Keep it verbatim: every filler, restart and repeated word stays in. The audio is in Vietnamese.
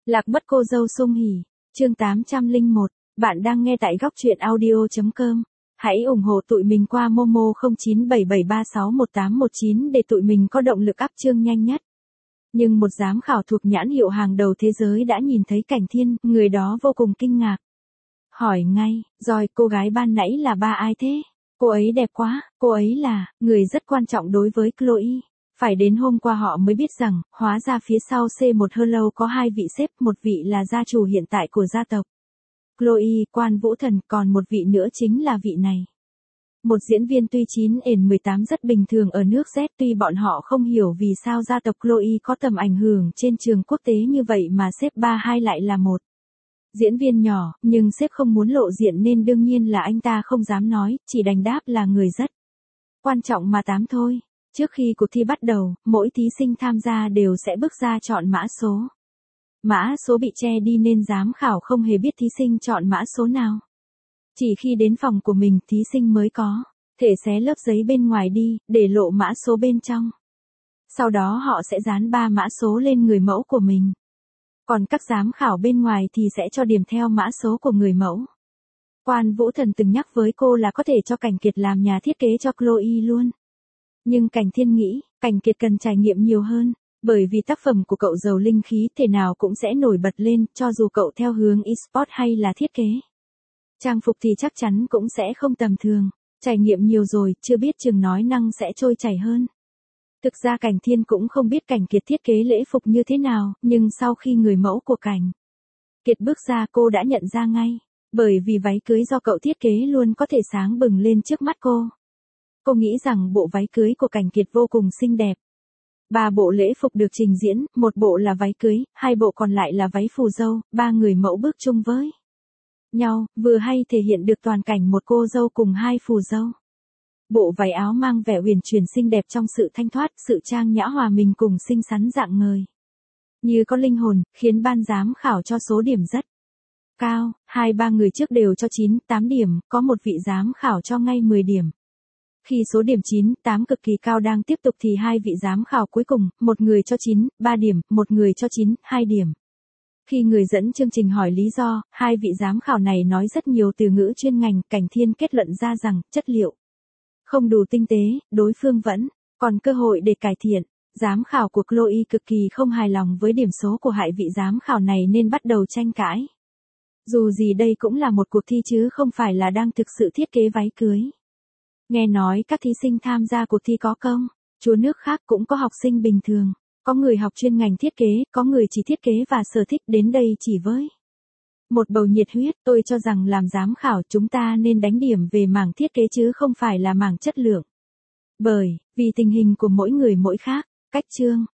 Lạc mất cô dâu Sung Hỉ, chương tám trăm lẻ một, bạn đang nghe tại góc truyện audio chấm com. Hãy ủng hộ tụi mình qua Momo không chín bảy bảy ba sáu một tám một chín để tụi mình có động lực up chương nhanh nhất. Nhưng một giám khảo thuộc nhãn hiệu hàng đầu thế giới đã nhìn thấy Cảnh Thiên, người đó vô cùng kinh ngạc. Hỏi ngay, rồi cô gái ban nãy là ba ai thế? Cô ấy đẹp quá, cô ấy là người rất quan trọng đối với Chloe. Phải đến hôm qua họ mới biết rằng, hóa ra phía sau xê một Hello có hai vị sếp, một vị là gia chủ hiện tại của gia tộc Chloe, Quan Vũ Thần, còn một vị nữa chính là vị này. Một diễn viên tuy chín ền mười tám rất bình thường ở nước Z, tuy bọn họ không hiểu vì sao gia tộc Chloe có tầm ảnh hưởng trên trường quốc tế như vậy mà sếp ba hai lại là một diễn viên nhỏ, nhưng sếp không muốn lộ diện nên đương nhiên là anh ta không dám nói, chỉ đành đáp là người rất quan trọng mà tám thôi. Trước khi cuộc thi bắt đầu, mỗi thí sinh tham gia đều sẽ bước ra chọn mã số. Mã số bị che đi nên giám khảo không hề biết thí sinh chọn mã số nào. Chỉ khi đến phòng của mình, thí sinh mới có thể xé lớp giấy bên ngoài đi, để lộ mã số bên trong. Sau đó họ sẽ dán ba mã số lên người mẫu của mình. Còn các giám khảo bên ngoài thì sẽ cho điểm theo mã số của người mẫu. Quan Vũ Thần từng nhắc với cô là có thể cho Cảnh Kiệt làm nhà thiết kế cho Chloe luôn. Nhưng Cảnh Thiên nghĩ, Cảnh Kiệt cần trải nghiệm nhiều hơn, bởi vì tác phẩm của cậu giàu linh khí thể nào cũng sẽ nổi bật lên, cho dù cậu theo hướng e-sport hay là thiết kế. Trang phục thì chắc chắn cũng sẽ không tầm thường, trải nghiệm nhiều rồi, chưa biết chừng nói năng sẽ trôi chảy hơn. Thực ra Cảnh Thiên cũng không biết Cảnh Kiệt thiết kế lễ phục như thế nào, nhưng sau khi người mẫu của Cảnh Kiệt bước ra cô đã nhận ra ngay, bởi vì váy cưới do cậu thiết kế luôn có thể sáng bừng lên trước mắt cô. Cô nghĩ rằng bộ váy cưới của Cảnh Kiệt vô cùng xinh đẹp. Ba bộ lễ phục được trình diễn, một bộ là váy cưới, hai bộ còn lại là váy phù dâu, ba người mẫu bước chung với nhau, vừa hay thể hiện được toàn cảnh một cô dâu cùng hai phù dâu. Bộ váy áo mang vẻ uyển chuyển xinh đẹp trong sự thanh thoát, sự trang nhã hòa mình cùng xinh xắn dạng ngời. Như có linh hồn, khiến ban giám khảo cho số điểm rất cao, hai ba người trước đều cho chín, tám điểm, có một vị giám khảo cho ngay mười điểm. Khi số điểm chín, tám cực kỳ cao đang tiếp tục thì hai vị giám khảo cuối cùng, một người cho chín, ba điểm, một người cho chín, hai điểm. Khi người dẫn chương trình hỏi lý do, hai vị giám khảo này nói rất nhiều từ ngữ chuyên ngành, Cảnh Thiên kết luận ra rằng, chất liệu không đủ tinh tế, đối phương vẫn còn cơ hội để cải thiện. Giám khảo của Chloe cực kỳ không hài lòng với điểm số của hai vị giám khảo này nên bắt đầu tranh cãi. Dù gì đây cũng là một cuộc thi chứ không phải là đang thực sự thiết kế váy cưới. Nghe nói các thí sinh tham gia cuộc thi có công chúa nước khác, cũng có học sinh bình thường, có người học chuyên ngành thiết kế, có người chỉ thiết kế và sở thích đến đây chỉ với một bầu nhiệt huyết. Tôi cho rằng làm giám khảo chúng ta nên đánh điểm về mảng thiết kế chứ không phải là mảng chất lượng. Bởi vì tình hình của mỗi người mỗi khác, cách chương